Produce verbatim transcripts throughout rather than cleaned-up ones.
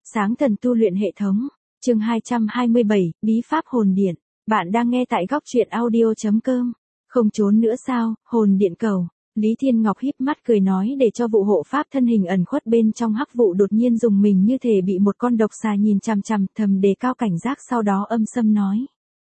Sáng thần tu luyện hệ thống, chương hai trăm hai mươi bảy, bí pháp hồn điện. Bạn đang nghe tại góc truyện audio chấm com. Không trốn nữa sao, hồn điện cầu. Lý Thiên Ngọc híp mắt cười nói để cho vụ hộ pháp thân hình ẩn khuất bên trong hắc vụ đột nhiên dùng mình như thể bị một con độc xà nhìn chằm chằm, thầm đề cao cảnh giác, sau đó âm sâm nói.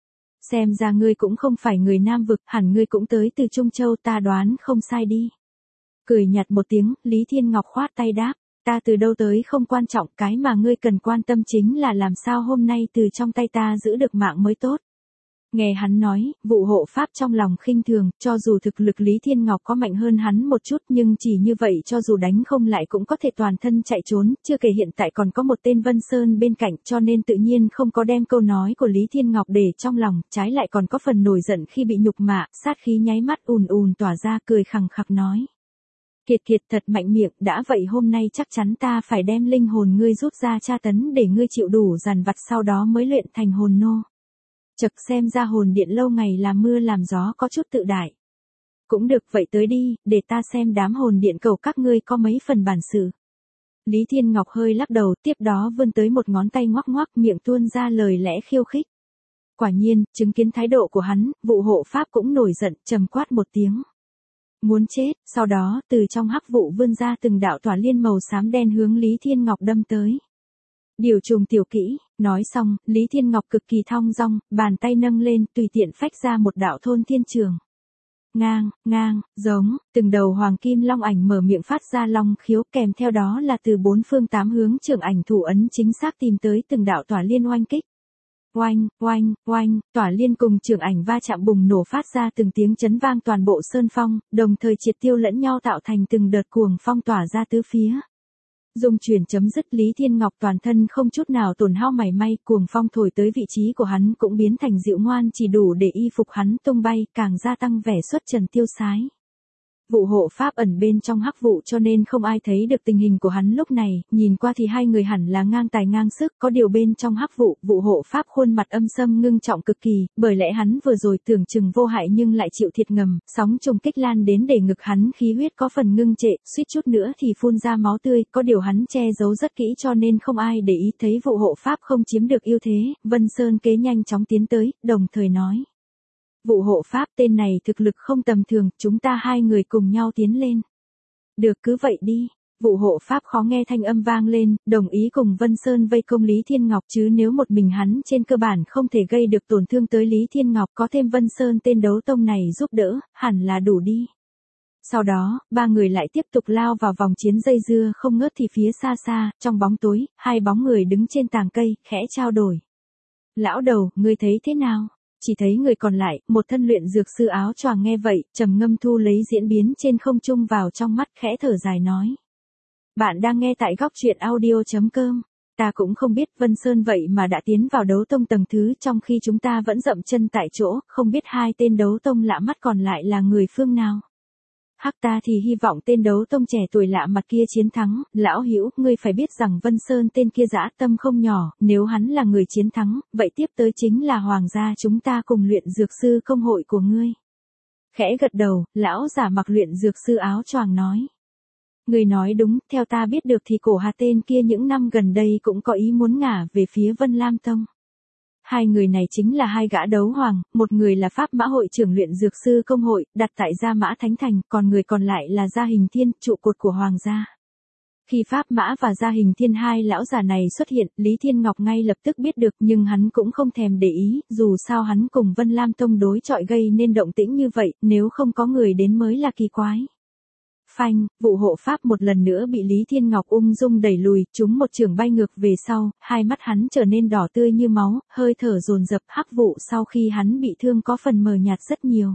Xem ra ngươi cũng không phải người Nam vực, hẳn ngươi cũng tới từ Trung Châu, ta đoán không sai đi. Cười nhạt một tiếng, Lý Thiên Ngọc khoát tay đáp. Ta từ đâu tới không quan trọng, cái mà ngươi cần quan tâm chính là làm sao hôm nay từ trong tay ta giữ được mạng mới tốt. Nghe hắn nói, vụ hộ pháp trong lòng khinh thường, cho dù thực lực Lý Thiên Ngọc có mạnh hơn hắn một chút nhưng chỉ như vậy cho dù đánh không lại cũng có thể toàn thân chạy trốn, chưa kể hiện tại còn có một tên Vân Sơn bên cạnh, cho nên tự nhiên không có đem câu nói của Lý Thiên Ngọc để trong lòng, trái lại còn có phần nổi giận khi bị nhục mạ, sát khí nháy mắt ùn ùn tỏa ra, cười khằng khặc nói. Kiệt kiệt thật mạnh miệng, đã vậy hôm nay chắc chắn ta phải đem linh hồn ngươi rút ra tra tấn để ngươi chịu đủ dằn vặt, sau đó mới luyện thành hồn nô. Chật, xem ra hồn điện lâu ngày làm mưa làm gió có chút tự đại. Cũng được, vậy tới đi, để ta xem đám hồn điện cầu các ngươi có mấy phần bản sự. Lý Thiên Ngọc hơi lắc đầu, tiếp đó vươn tới một ngón tay ngoắc ngoắc, miệng tuôn ra lời lẽ khiêu khích. Quả nhiên, chứng kiến thái độ của hắn, vụ hộ pháp cũng nổi giận, trầm quát một tiếng. Muốn chết, sau đó, từ trong hắc vụ vươn ra từng đạo tỏa liên màu xám đen hướng Lý Thiên Ngọc đâm tới. Điều trùng tiểu kỹ, nói xong, Lý Thiên Ngọc cực kỳ thong dong, bàn tay nâng lên, tùy tiện phách ra một đạo thôn thiên trường. Ngang, ngang, giống, từng đầu hoàng kim long ảnh mở miệng phát ra long khiếu, kèm theo đó là từ bốn phương tám hướng trường ảnh thủ ấn chính xác tìm tới từng đạo tỏa liên oanh kích. Oanh, oanh, oanh, tỏa liên cùng trường ảnh va chạm bùng nổ phát ra từng tiếng chấn vang toàn bộ sơn phong, đồng thời triệt tiêu lẫn nhau tạo thành từng đợt cuồng phong tỏa ra tứ phía. Dung chuyển chấm dứt, Lý Thiên Ngọc toàn thân không chút nào tổn hao mảy may, cuồng phong thổi tới vị trí của hắn cũng biến thành dịu ngoan, chỉ đủ để y phục hắn tung bay, càng gia tăng vẻ xuất trần tiêu sái. Vụ hộ pháp ẩn bên trong hắc vụ cho nên không ai thấy được tình hình của hắn lúc này, nhìn qua thì hai người hẳn là ngang tài ngang sức, có điều bên trong hắc vụ, vụ hộ pháp khuôn mặt âm sâm ngưng trọng cực kỳ, bởi lẽ hắn vừa rồi tưởng chừng vô hại nhưng lại chịu thiệt ngầm, sóng trùng kích lan đến để ngực hắn khí huyết có phần ngưng trệ, suýt chút nữa thì phun ra máu tươi, có điều hắn che giấu rất kỹ cho nên không ai để ý thấy vụ hộ pháp không chiếm được ưu thế, Vân Sơn kế nhanh chóng tiến tới, đồng thời nói. Vụ hộ pháp tên này thực lực không tầm thường, chúng ta hai người cùng nhau tiến lên. Được, cứ vậy đi. Vụ hộ pháp khó nghe thanh âm vang lên, đồng ý cùng Vân Sơn vây công Lý Thiên Ngọc, chứ nếu một mình hắn trên cơ bản không thể gây được tổn thương tới Lý Thiên Ngọc, có thêm Vân Sơn tên đấu tông này giúp đỡ, hẳn là đủ đi. Sau đó, ba người lại tiếp tục lao vào vòng chiến dây dưa không ngớt, thì phía xa xa, trong bóng tối, hai bóng người đứng trên tàng cây, khẽ trao đổi. Lão đầu, ngươi thấy thế nào? Chỉ thấy người còn lại, một thân luyện dược sư áo choàng nghe vậy, trầm ngâm thu lấy diễn biến trên không trung vào trong mắt, khẽ thở dài nói. Bạn đang nghe tại góc truyện audio chấm com. Ta cũng không biết Vân Sơn vậy mà đã tiến vào đấu tông tầng thứ trong khi chúng ta vẫn dậm chân tại chỗ, không biết hai tên đấu tông lạ mắt còn lại là người phương nào. Hắc, ta thì hy vọng tên đấu tông trẻ tuổi lạ mặt kia chiến thắng, lão hữu, ngươi phải biết rằng Vân Sơn tên kia dã tâm không nhỏ, nếu hắn là người chiến thắng, vậy tiếp tới chính là hoàng gia chúng ta cùng luyện dược sư công hội của ngươi. Khẽ gật đầu, lão giả mặc luyện dược sư áo choàng nói. Ngươi nói đúng, theo ta biết được thì cổ Hà tên kia những năm gần đây cũng có ý muốn ngả về phía Vân Lam Tông. Hai người này chính là hai gã đấu hoàng, một người là Pháp Mã hội trưởng luyện dược sư công hội, đặt tại Gia Mã Thánh Thành, còn người còn lại là Gia Hình Thiên, trụ cột của hoàng gia. Khi Pháp Mã và Gia Hình Thiên hai lão già này xuất hiện, Lý Thiên Ngọc ngay lập tức biết được, nhưng hắn cũng không thèm để ý, dù sao hắn cùng Vân Lam Tông đối chọi gây nên động tĩnh như vậy, nếu không có người đến mới là kỳ quái. Phanh, vụ hộ pháp một lần nữa bị Lý Thiên Ngọc ung dung đẩy lùi, trúng một chưởng bay ngược về sau, hai mắt hắn trở nên đỏ tươi như máu, hơi thở dồn dập, hắc vụ sau khi hắn bị thương có phần mờ nhạt rất nhiều.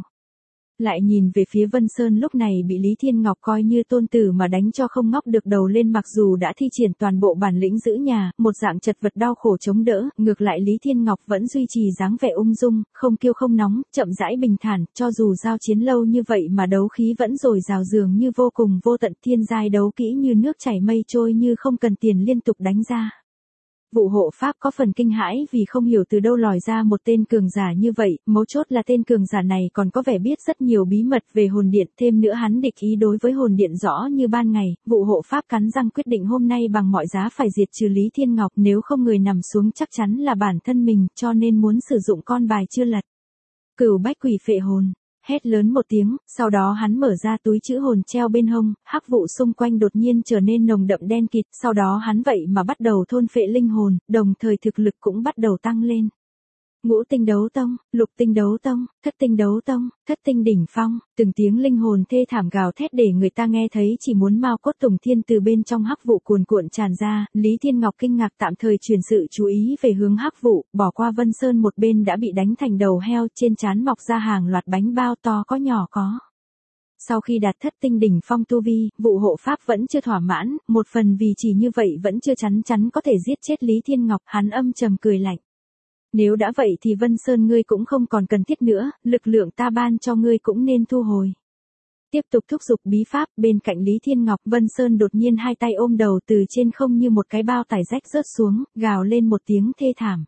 Lại nhìn về phía Vân Sơn lúc này bị Lý Thiên Ngọc coi như tôn tử mà đánh cho không ngóc được đầu lên, mặc dù đã thi triển toàn bộ bản lĩnh giữ nhà, một dạng chật vật đau khổ chống đỡ, ngược lại Lý Thiên Ngọc vẫn duy trì dáng vẻ ung dung, không kiêu không nóng, chậm rãi bình thản, cho dù giao chiến lâu như vậy mà đấu khí vẫn dồi dào dường như vô cùng vô tận, thiên giai đấu kỹ như nước chảy mây trôi như không cần tiền liên tục đánh ra. Vụ hộ pháp có phần kinh hãi vì không hiểu từ đâu lòi ra một tên cường giả như vậy, mấu chốt là tên cường giả này còn có vẻ biết rất nhiều bí mật về hồn điện, thêm nữa hắn địch ý đối với hồn điện rõ như ban ngày, vụ hộ pháp cắn răng quyết định hôm nay bằng mọi giá phải diệt trừ Lý Thiên Ngọc, nếu không người nằm xuống chắc chắn là bản thân mình, cho nên muốn sử dụng con bài chưa lật. Cửu bách quỷ phệ hồn. Hét lớn một tiếng, sau đó hắn mở ra túi trữ hồn treo bên hông, hắc vụ xung quanh đột nhiên trở nên nồng đậm đen kịt, sau đó hắn vậy mà bắt đầu thôn phệ linh hồn, đồng thời thực lực cũng bắt đầu tăng lên. Ngũ tinh đấu tông, lục tinh đấu tông, thất tinh đấu tông, thất tinh đỉnh phong, từng tiếng linh hồn thê thảm gào thét để người ta nghe thấy chỉ muốn mau cốt tùng thiên từ bên trong hắc vụ cuồn cuộn tràn ra, Lý Thiên Ngọc kinh ngạc tạm thời chuyển sự chú ý về hướng hắc vụ, bỏ qua Vân Sơn một bên đã bị đánh thành đầu heo, trên trán mọc ra hàng loạt bánh bao to có nhỏ có. Sau khi đạt thất tinh đỉnh phong tu vi, vụ hộ pháp vẫn chưa thỏa mãn, một phần vì chỉ như vậy vẫn chưa chắn chắn có thể giết chết Lý Thiên Ngọc, hắn âm trầm cười lạnh. Nếu đã vậy thì Vân Sơn ngươi cũng không còn cần thiết nữa, lực lượng ta ban cho ngươi cũng nên thu hồi. Tiếp tục thúc giục bí pháp, bên cạnh Lý Thiên Ngọc, Vân Sơn đột nhiên hai tay ôm đầu từ trên không như một cái bao tải rách rớt xuống, gào lên một tiếng thê thảm.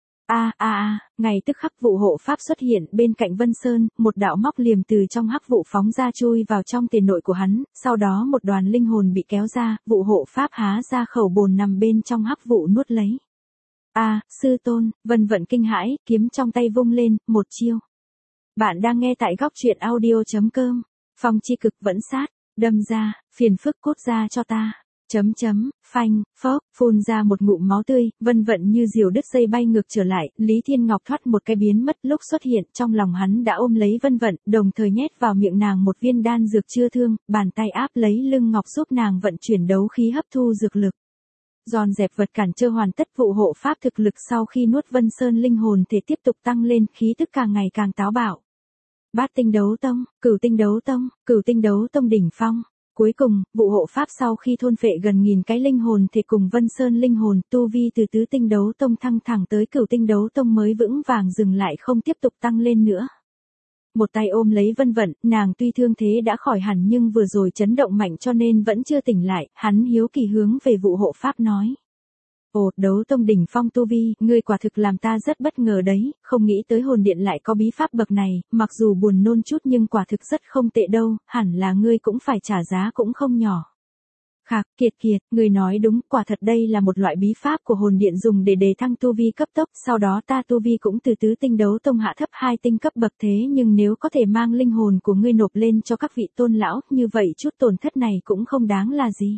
A a a, ngay tức khắc vụ hộ pháp xuất hiện bên cạnh Vân Sơn, một đạo móc liềm từ trong hắc vụ phóng ra chui vào trong tiền nội của hắn, sau đó một đoàn linh hồn bị kéo ra, vụ hộ pháp há ra khẩu bồn nằm bên trong hắc vụ nuốt lấy. A, à, sư tôn, Vân Vận kinh hãi, kiếm trong tay vung lên, một chiêu. Bạn đang nghe tại góc truyện audio.com, phong chi cực vẫn sát, đâm ra, phiền phức cốt ra cho ta. Chấm chấm, phanh, phốc, phun ra một ngụm máu tươi, Vân Vận như diều đứt dây bay ngược trở lại, Lý Thiên Ngọc thoát một cái biến mất, lúc xuất hiện, trong lòng hắn đã ôm lấy Vân Vận, đồng thời nhét vào miệng nàng một viên đan dược chữa thương, bàn tay áp lấy lưng ngọc giúp nàng vận chuyển đấu khí hấp thu dược lực. Giòn dẹp vật cản trở hoàn tất, vụ hộ pháp thực lực sau khi nuốt Vân Sơn linh hồn thể tiếp tục tăng lên, khí tức càng ngày càng táo bạo. Bát tinh đấu tông, cửu tinh đấu tông, cửu tinh đấu tông đỉnh phong. Cuối cùng, vụ hộ pháp sau khi thôn phệ gần nghìn cái linh hồn thể cùng Vân Sơn linh hồn, tu vi từ tứ tinh đấu tông thăng thẳng tới cửu tinh đấu tông mới vững vàng dừng lại, không tiếp tục tăng lên nữa. Một tay ôm lấy Vân Vận, nàng tuy thương thế đã khỏi hẳn nhưng vừa rồi chấn động mạnh cho nên vẫn chưa tỉnh lại, hắn hiếu kỳ hướng về vụ hộ pháp nói. Ồ, đấu tông đỉnh phong tu vi, ngươi quả thực làm ta rất bất ngờ đấy, không nghĩ tới hồn điện lại có bí pháp bậc này, mặc dù buồn nôn chút nhưng quả thực rất không tệ đâu, hẳn là ngươi cũng phải trả giá cũng không nhỏ. Khạc, kiệt kiệt, ngươi nói đúng, quả thật đây là một loại bí pháp của hồn điện dùng để đề thăng tu vi cấp tốc, sau đó ta tu vi cũng từ tứ tinh đấu tông hạ thấp hai tinh cấp bậc, thế nhưng nếu có thể mang linh hồn của ngươi nộp lên cho các vị tôn lão, như vậy chút tổn thất này cũng không đáng là gì.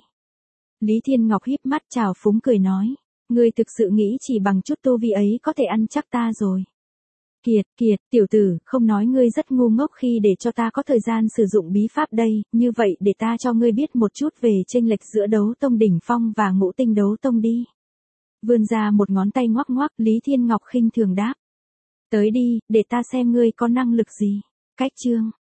Lý Thiên Ngọc híp mắt chào phúng cười nói, ngươi thực sự nghĩ chỉ bằng chút tu vi ấy có thể ăn chắc ta rồi. Kiệt, kiệt, tiểu tử, không nói ngươi rất ngu ngốc khi để cho ta có thời gian sử dụng bí pháp đây, như vậy để ta cho ngươi biết một chút về chênh lệch giữa đấu tông đỉnh phong và ngũ tinh đấu tông đi. Vươn ra một ngón tay ngoắc ngoắc, Lý Thiên Ngọc khinh thường đáp. Tới đi, để ta xem ngươi có năng lực gì. Cách chương.